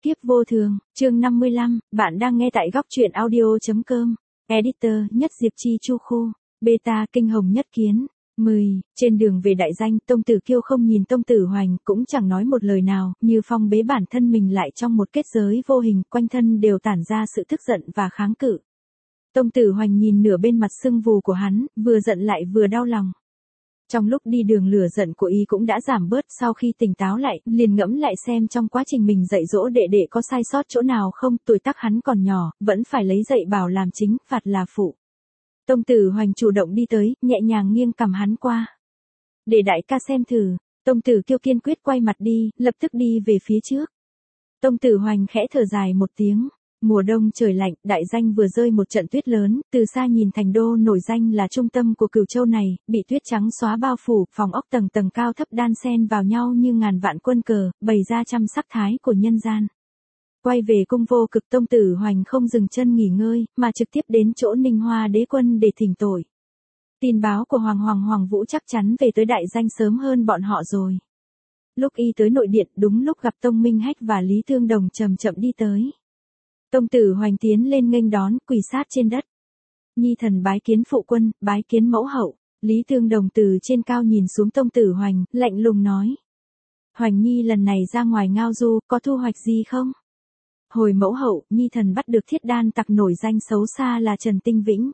Kiếp vô thường, chương 55, bạn đang nghe tại góc truyện audio.com. Editor, Nhất Diệp Chi Chu Khu, Beta Kinh Hồng Nhất Kiến. 10. Trên đường về đại danh, Tông Tử Kiêu không nhìn Tông Tử Hoành, cũng chẳng nói một lời nào, như phong bế bản thân mình lại trong một kết giới vô hình, quanh thân đều tản ra sự tức giận và kháng cự. Tông Tử Hoành nhìn nửa bên mặt sưng vù của hắn, vừa giận lại vừa đau lòng. Trong lúc đi đường lửa giận của y cũng đã giảm bớt, sau khi tỉnh táo lại, liền ngẫm lại xem trong quá trình mình dạy dỗ đệ đệ có sai sót chỗ nào không, tuổi tác hắn còn nhỏ, vẫn phải lấy dạy bảo làm chính, phạt là phụ. Tông Tử Hoành chủ động đi tới, nhẹ nhàng nghiêng cằm hắn qua. Để đại ca xem thử. Tông Tử Kiêu kiên quyết quay mặt đi, lập tức đi về phía trước. Tông Tử Hoành khẽ thở dài một tiếng. Mùa đông trời lạnh, đại danh vừa rơi một trận tuyết lớn, từ xa nhìn thành đô nổi danh là trung tâm của Cửu Châu này, bị tuyết trắng xóa bao phủ, phòng ốc tầng tầng cao thấp đan xen vào nhau như ngàn vạn quân cờ, bày ra trăm sắc thái của nhân gian. Quay về cung Vô Cực, Tông Tử Hoành không dừng chân nghỉ ngơi, mà trực tiếp đến chỗ Ninh Hoa Đế Quân để thỉnh tội. Tin báo của Hoàng Vũ chắc chắn về tới đại danh sớm hơn bọn họ rồi. Lúc y tới nội điện, đúng lúc gặp Tông Minh Hách và Lý Thương Đồng chậm chậm đi tới. Tông Tử Hoành tiến lên nghênh đón, quỳ sát trên đất. Nhi thần bái kiến phụ quân, bái kiến mẫu hậu. Lý Thương Đồng từ trên cao nhìn xuống Tông Tử Hoành, lạnh lùng nói. Hoành Nhi lần này ra ngoài ngao du, có thu hoạch gì không? Hồi mẫu hậu, Nhi thần bắt được thiết đan tặc nổi danh xấu xa là Trần Tinh Vĩnh.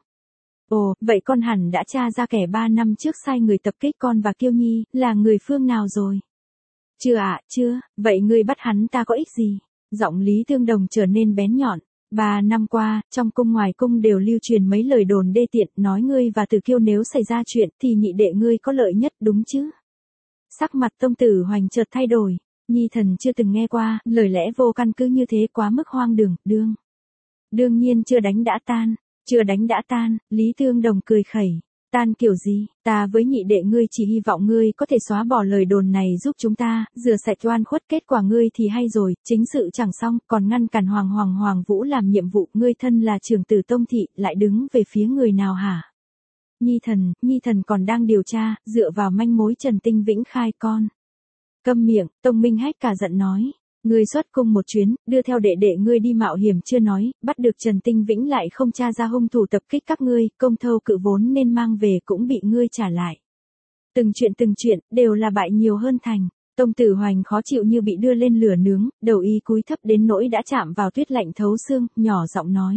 Ồ, vậy con hẳn đã tra ra kẻ 3 năm trước sai người tập kích con và Kiêu Nhi, là người phương nào rồi? Chưa ạ, chưa, vậy ngươi bắt hắn ta có ích gì? Giọng Lý Thương Đồng trở nên bén nhọn. 3 năm qua, trong cung ngoài cung đều lưu truyền mấy lời đồn đê tiện, nói ngươi và Tử Kiêu nếu xảy ra chuyện thì nhị đệ ngươi có lợi nhất đúng chứ? Sắc mặt Tông Tử Hoành chợt thay đổi. Nhi thần chưa từng nghe qua, lời lẽ vô căn cứ như thế quá mức hoang đường, đương nhiên chưa đánh đã tan, Lý Thương Đồng cười khẩy. Tan kiểu gì, ta với nhị đệ ngươi chỉ hy vọng ngươi có thể xóa bỏ lời đồn này giúp chúng ta, rửa sạch oan khuất, kết quả ngươi thì hay rồi, chính sự chẳng xong, còn ngăn cản Hoàng Vũ làm nhiệm vụ, ngươi thân là trưởng tử Tông thị, lại đứng về phía người nào hả? Nhi thần còn đang điều tra, dựa vào manh mối Trần Tinh Vĩnh khai con. Câm miệng, Tông Minh Hách cả giận nói. Ngươi xuất cung một chuyến, đưa theo đệ đệ ngươi đi mạo hiểm chưa nói, bắt được Trần Tinh Vĩnh lại không tra ra hung thủ tập kích các ngươi, công thâu cự vốn nên mang về cũng bị ngươi trả lại. Từng chuyện, đều là bại nhiều hơn thành. Tông Tử Hoành khó chịu như bị đưa lên lửa nướng, đầu y cúi thấp đến nỗi đã chạm vào tuyết lạnh thấu xương, nhỏ giọng nói.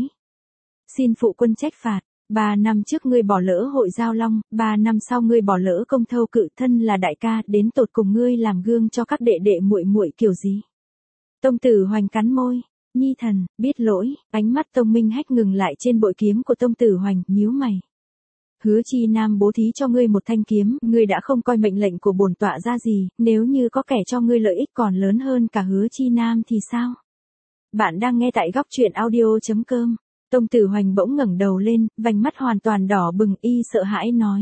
Xin phụ quân trách phạt. 3 năm trước ngươi bỏ lỡ hội Giao Long, 3 năm sau ngươi bỏ lỡ công thâu cự, thân là đại ca, đến tột cùng ngươi làm gương cho các đệ đệ muội kiểu gì? Tông Tử Hoành cắn môi. Nhi thần, biết lỗi. Ánh mắt Tông Minh Hách ngừng lại trên bội kiếm của Tông Tử Hoành, nhíu mày. Hứa Chi Nam bố thí cho ngươi một thanh kiếm, ngươi đã không coi mệnh lệnh của bổn tọa ra gì, nếu như có kẻ cho ngươi lợi ích còn lớn hơn cả Hứa Chi Nam thì sao? Bạn đang nghe tại góc truyện audio.com. Tông Tử Hoành bỗng ngẩng đầu lên, vành mắt hoàn toàn đỏ bừng, y sợ hãi nói.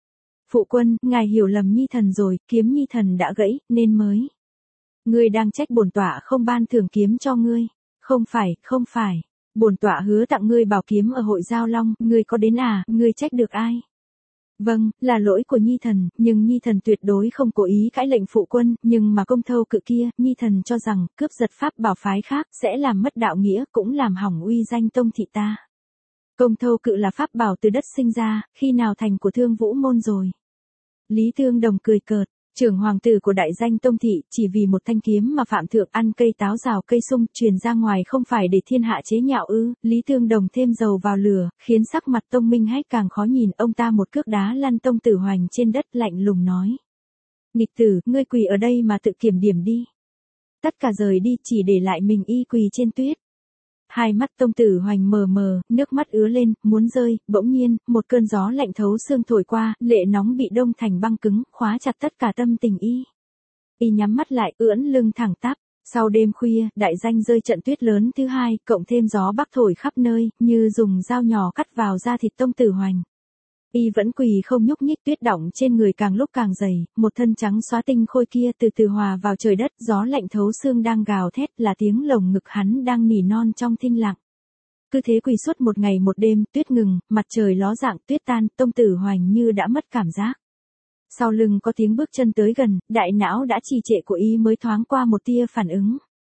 Phụ quân, ngài hiểu lầm Nhi thần rồi, kiếm Nhi thần đã gãy, nên mới. Ngươi đang trách bổn tọa không ban thưởng kiếm cho ngươi. Không phải. Bổn tọa hứa tặng ngươi bảo kiếm ở hội Giao Long, ngươi có đến à, ngươi trách được ai? Vâng, là lỗi của Nhi thần, nhưng Nhi thần tuyệt đối không cố ý cãi lệnh phụ quân, nhưng mà công thâu cự kia, Nhi thần cho rằng, cướp giật pháp bảo phái khác, sẽ làm mất đạo nghĩa, cũng làm hỏng uy danh Tông thị ta. Công thâu cự là pháp bảo từ đất sinh ra, khi nào thành của Thương Vũ môn rồi? Lý Thương Đồng cười cợt. Trưởng hoàng tử của đại danh Tông thị, chỉ vì một thanh kiếm mà phạm thượng ăn cây táo rào cây sung, truyền ra ngoài không phải để thiên hạ chế nhạo ư? Lý Thương Đồng thêm dầu vào lửa, khiến sắc mặt Tông Minh Hách càng khó nhìn, ông ta một cước đá lăn Tông Tử Hoành trên đất, lạnh lùng nói. Nghịch tử, ngươi quỳ ở đây mà tự kiểm điểm đi. Tất cả rời đi, chỉ để lại mình y quỳ trên tuyết. Hai mắt Tông Tử Hoành mờ mờ, nước mắt ứa lên, muốn rơi, bỗng nhiên, một cơn gió lạnh thấu xương thổi qua, lệ nóng bị đông thành băng cứng, khóa chặt tất cả tâm tình y. Y nhắm mắt lại, ưỡn lưng thẳng tắp. Sau đêm khuya, đại danh rơi trận tuyết lớn thứ hai, cộng thêm gió bắc thổi khắp nơi, như dùng dao nhỏ cắt vào da thịt Tông Tử Hoành. Y vẫn quỳ không nhúc nhích, tuyết đọng trên người càng lúc càng dày, một thân trắng xóa tinh khôi kia từ từ hòa vào trời đất, gió lạnh thấu xương đang gào thét, là tiếng lồng ngực hắn đang nỉ non trong thinh lặng. Cứ thế quỳ suốt một ngày một đêm, tuyết ngừng, mặt trời ló dạng, tuyết tan, Tông Tử Hoành như đã mất cảm giác. Sau lưng có tiếng bước chân tới gần, đại não đã trì trệ của y mới thoáng qua một tia phản ứng.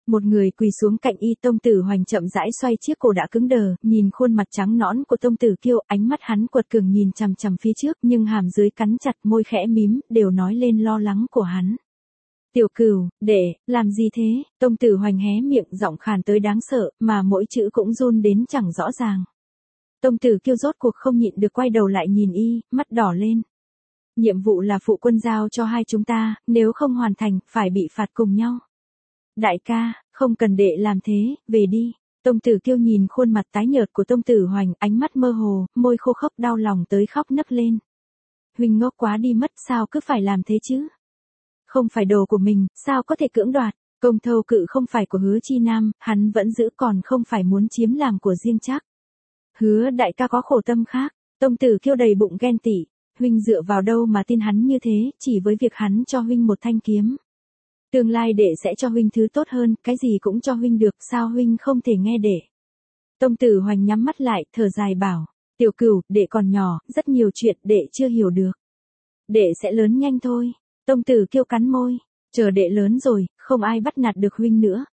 Một người quỳ xuống cạnh y. Tông Tử Hoành chậm rãi xoay chiếc cổ đã cứng đờ, nhìn khuôn mặt trắng nõn của Tông Tử Kiêu, ánh mắt hắn quật cường nhìn chằm chằm phía trước, nhưng hàm dưới cắn chặt, môi khẽ mím, đều nói lên lo lắng của hắn. Tiểu Cửu, đệ, làm gì thế? Tông Tử Hoành hé miệng, giọng khàn tới đáng sợ, mà mỗi chữ cũng run đến chẳng rõ ràng. Tông Tử Kiêu rốt cuộc không nhịn được quay đầu lại nhìn y, mắt đỏ lên. Nhiệm vụ là phụ quân giao cho hai chúng ta, nếu không hoàn thành, phải bị phạt cùng nhau. Đại ca, không cần đệ làm thế, về đi. Tông Tử Kiêu nhìn khuôn mặt tái nhợt của Tông Tử Hoành, ánh mắt mơ hồ, môi khô khốc đau lòng tới khóc nấc lên. Huynh ngốc quá đi mất, sao cứ phải làm thế chứ? Không phải đồ của mình, sao có thể cưỡng đoạt? Công Thâu Cự không phải của Hứa Chi Nam, hắn vẫn giữ, còn không phải muốn chiếm làm của riêng chắc. Hứa đại ca có khổ tâm khác. Tông Tử Kiêu đầy bụng ghen tị. Huynh dựa vào đâu mà tin hắn như thế, chỉ với việc hắn cho huynh một thanh kiếm. Tương lai đệ sẽ cho huynh thứ tốt hơn, cái gì cũng cho huynh được, sao huynh không thể nghe đệ? Tông Tử Hoành nhắm mắt lại, thở dài bảo, Tiểu Cửu, đệ còn nhỏ, rất nhiều chuyện đệ chưa hiểu được. Đệ sẽ lớn nhanh thôi. Tông Tử Kiêu cắn môi, chờ đệ lớn rồi, không ai bắt nạt được huynh nữa,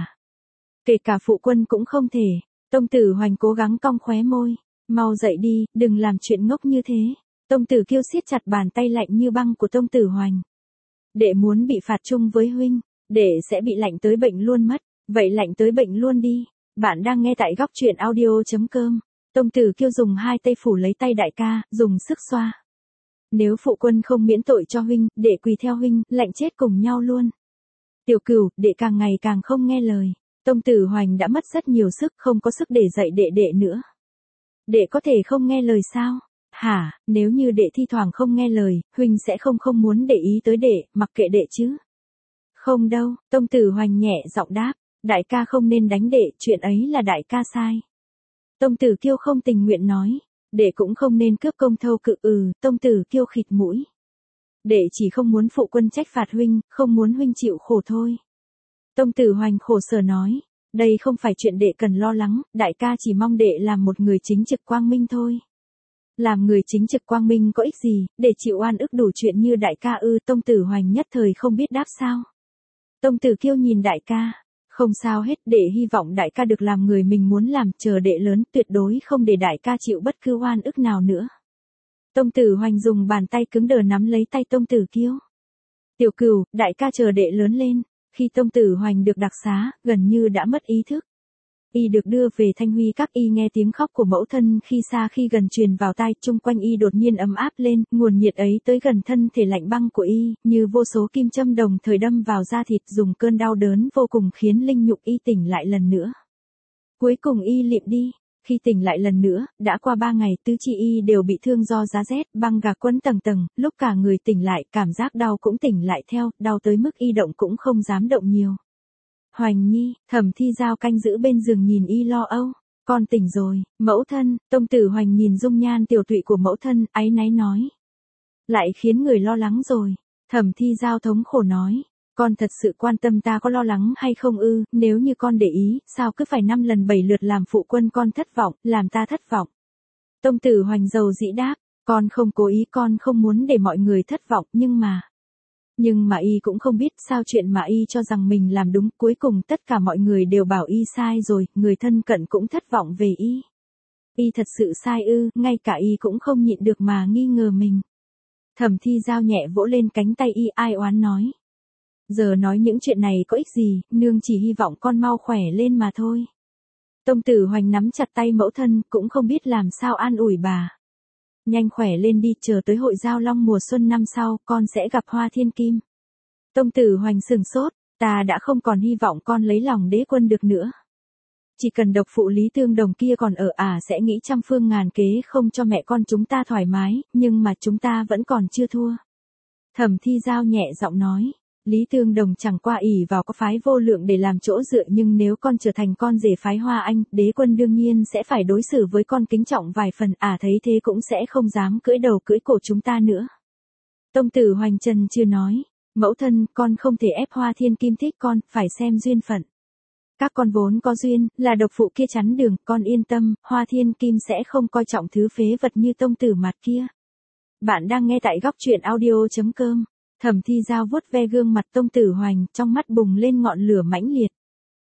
kể cả phụ quân cũng không thể. Tông Tử Hoành cố gắng cong khóe môi, mau dậy đi, đừng làm chuyện ngốc như thế. Tông Tử Kiêu siết chặt bàn tay lạnh như băng của Tông Tử Hoành. Đệ muốn bị phạt chung với huynh, đệ sẽ bị lạnh tới bệnh luôn mất, vậy lạnh tới bệnh luôn đi. Bạn đang nghe tại góc truyện audio.com. Tông Tử Kiêu dùng hai tay phủ lấy tay đại ca, dùng sức xoa. Nếu phụ quân không miễn tội cho huynh, đệ quỳ theo huynh, lạnh chết cùng nhau luôn. Tiểu Cửu, đệ càng ngày càng không nghe lời. Tông Tử Hoành đã mất rất nhiều sức, không có sức để dạy đệ nữa. Đệ có thể không nghe lời sao? Hả, nếu như đệ thi thoảng không nghe lời, huynh sẽ không muốn để ý tới đệ, mặc kệ đệ chứ? Không đâu, Tông Tử Hoành nhẹ giọng đáp, đại ca không nên đánh đệ, chuyện ấy là đại ca sai. Tông Tử Kiêu không tình nguyện nói, đệ cũng không nên cướp Công Thâu Cự. Tông Tử Kiêu khịt mũi. Đệ chỉ không muốn phụ quân trách phạt huynh, không muốn huynh chịu khổ thôi. Tông Tử Hoành khổ sở nói, đây không phải chuyện đệ cần lo lắng, đại ca chỉ mong đệ làm một người chính trực quang minh thôi. Làm người chính trực quang minh có ích gì, để chịu oan ức đủ chuyện như đại ca ư? Tông Tử Hoành nhất thời không biết đáp sao. Tông Tử Kiêu nhìn đại ca, không sao hết, để hy vọng đại ca được làm người mình muốn làm, chờ đệ lớn, tuyệt đối không để đại ca chịu bất cứ oan ức nào nữa. Tông Tử Hoành dùng bàn tay cứng đờ nắm lấy tay Tông Tử Kiêu. Tiểu Cửu, đại ca chờ đệ lớn lên. Khi Tông Tử Hoành được đặc xá, gần như đã mất ý thức. Y được đưa về Thanh Huy Các, y nghe tiếng khóc của mẫu thân khi xa khi gần truyền vào tai, chung quanh y đột nhiên ấm áp lên, nguồn nhiệt ấy tới gần thân thể lạnh băng của y, như vô số kim châm đồng thời đâm vào da thịt, dùng cơn đau đớn vô cùng khiến linh nhục y tỉnh lại lần nữa. Cuối cùng y lịm đi. Khi tỉnh lại lần nữa, đã qua 3 ngày, tứ chi y đều bị thương do giá rét, băng gạc quấn tầng tầng, lúc cả người tỉnh lại, cảm giác đau cũng tỉnh lại theo, đau tới mức y động cũng không dám động nhiều. Hoành Nhi, Thẩm Thi Giao canh giữ bên giường nhìn y lo âu. Con tỉnh rồi, mẫu thân. Tông Tử Hoành nhìn dung nhan tiểu tụy của mẫu thân, áy náy nói. Lại khiến người lo lắng rồi. Thẩm Thi Giao thống khổ nói. Con thật sự quan tâm ta có lo lắng hay không ư? Nếu như con để ý, sao cứ phải 5 lần 7 lượt làm phụ quân con thất vọng, làm ta thất vọng. Tông Tử Hoành dầu dĩ đáp. Con không cố ý, con không muốn để mọi người thất vọng, nhưng mà y cũng không biết sao chuyện mà y cho rằng mình làm đúng, cuối cùng tất cả mọi người đều bảo y sai rồi, người thân cận cũng thất vọng về y. Y thật sự sai ư? Ngay cả y cũng không nhịn được mà nghi ngờ mình. Thẩm Thi Giao nhẹ vỗ lên cánh tay y, ai oán nói. Giờ nói những chuyện này có ích gì, nương chỉ hy vọng con mau khỏe lên mà thôi. Tông Tử Hoành nắm chặt tay mẫu thân, cũng không biết làm sao an ủi bà. Nhanh khỏe lên đi, chờ tới hội Giao Long mùa xuân năm sau, con sẽ gặp Hoa Thiên Kim. Tông Tử Hoành sừng sốt, ta đã không còn hy vọng con lấy lòng đế quân được nữa. Chỉ cần độc phụ Lý Tương Đồng kia còn ở sẽ nghĩ trăm phương ngàn kế không cho mẹ con chúng ta thoải mái, nhưng mà chúng ta vẫn còn chưa thua. Thẩm Thi Giao nhẹ giọng nói. Lý Tương Đồng chẳng qua ỷ vào có phái vô lượng để làm chỗ dựa, nhưng nếu con trở thành con rể phái Hoa Anh, đế quân đương nhiên sẽ phải đối xử với con kính trọng vài phần, thấy thế cũng sẽ không dám cưỡi đầu cưỡi cổ chúng ta nữa. Tông Tử Hoành trần chưa nói, mẫu thân, con không thể ép Hoa Thiên Kim thích con, phải xem duyên phận. Các con vốn có duyên, là độc phụ kia chắn đường, con yên tâm, Hoa Thiên Kim sẽ không coi trọng thứ phế vật như Tông Tử mặt kia. Bạn đang nghe tại góc truyện audio.com. Thẩm Thi Giao vuốt ve gương mặt Tông Tử Hoành, trong mắt bùng lên ngọn lửa mãnh liệt.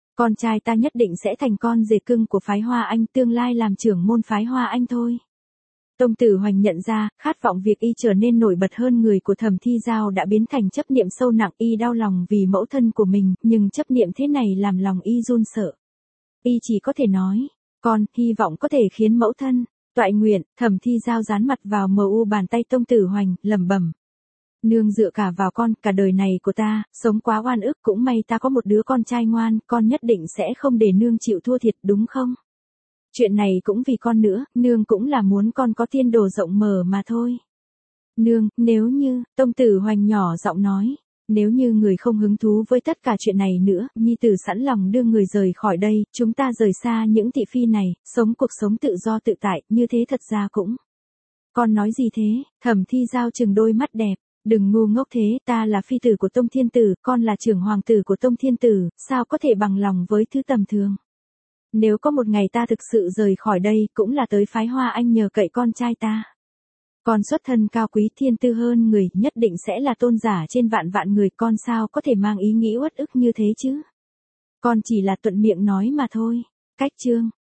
Con trai ta nhất định sẽ thành con rể cưng của phái Hoa Anh, tương lai làm trưởng môn phái Hoa Anh thôi. Tông Tử Hoành nhận ra, khát vọng việc y trở nên nổi bật hơn người của Thẩm Thi Giao đã biến thành chấp niệm sâu nặng. Y đau lòng vì mẫu thân của mình, nhưng chấp niệm thế này làm lòng y run sợ. Y chỉ có thể nói, con, hy vọng có thể khiến mẫu thân toại nguyện. Thẩm Thi Giao dán mặt vào mờ u bàn tay Tông Tử Hoành, lẩm bẩm. Nương dựa cả vào con, cả đời này của ta, sống quá oan ức, cũng may ta có một đứa con trai ngoan, con nhất định sẽ không để nương chịu thua thiệt, đúng không? Chuyện này cũng vì con nữa, nương cũng là muốn con có thiên đồ rộng mở mà thôi. Nương, nếu như, Tông Tử Hoành nhỏ giọng nói, nếu như người không hứng thú với tất cả chuyện này nữa, nhi tử sẵn lòng đưa người rời khỏi đây, chúng ta rời xa những thị phi này, sống cuộc sống tự do tự tại, như thế thật ra cũng. Con nói gì thế? Thẩm Thi Giao trừng đôi mắt đẹp. Đừng ngu ngốc thế, ta là phi tử của Tông Thiên Tử, con là trưởng hoàng tử của Tông Thiên Tử, sao có thể bằng lòng với thứ tầm thường. Nếu có một ngày ta thực sự rời khỏi đây, cũng là tới phái Hoa Anh nhờ cậy con trai ta. Con xuất thân cao quý thiên tư hơn người, nhất định sẽ là tôn giả trên vạn vạn người, con sao có thể mang ý nghĩ uất ức như thế chứ. Con chỉ là thuận miệng nói mà thôi. Cách chương